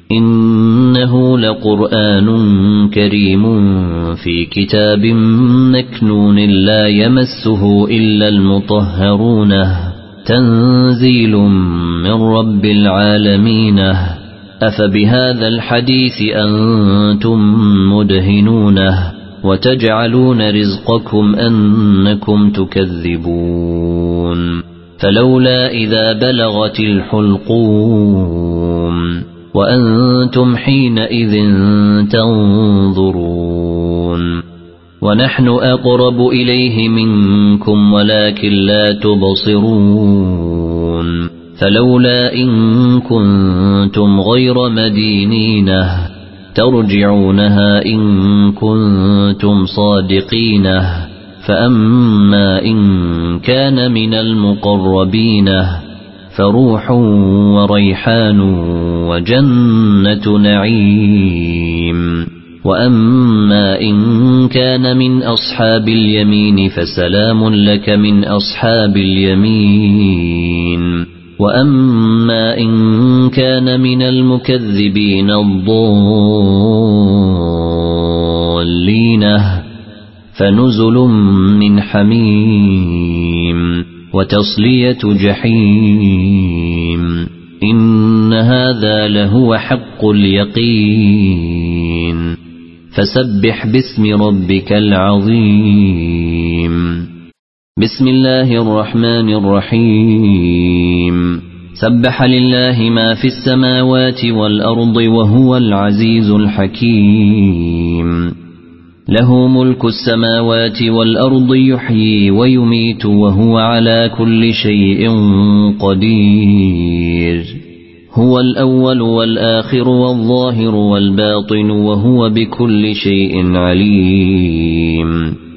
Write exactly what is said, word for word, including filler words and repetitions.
إنه لقرآن كريم في كتاب مكنون لا يمسه إلا المطهرون تنزيل من رب العالمين أفبهذا الحديث أنتم مدهنون وتجعلون رزقكم أنكم تكذبون فلولا إذا بلغت الحلقوم وأنتم حينئذ تنظرون ونحن أقرب إليه منكم ولكن لا تبصرون فلولا إن كنتم غير مدينين ترجعونها إن كنتم صادقين فأما إن كان من المقربين فروح وريحان وجنة نعيم وأما إن كان من أصحاب اليمين فسلام لك من أصحاب اليمين وأما إن كان من المكذبين الضالين فنزل من حميم وتصلية جحيم إن هذا لهو حق اليقين فسبح باسم ربك العظيم بسم الله الرحمن الرحيم سبح لله ما في السماوات والأرض وهو العزيز الحكيم له ملك السماوات والأرض يحيي ويميت وهو على كل شيء قدير هو الأول والآخر والظاهر والباطن وهو بكل شيء عليم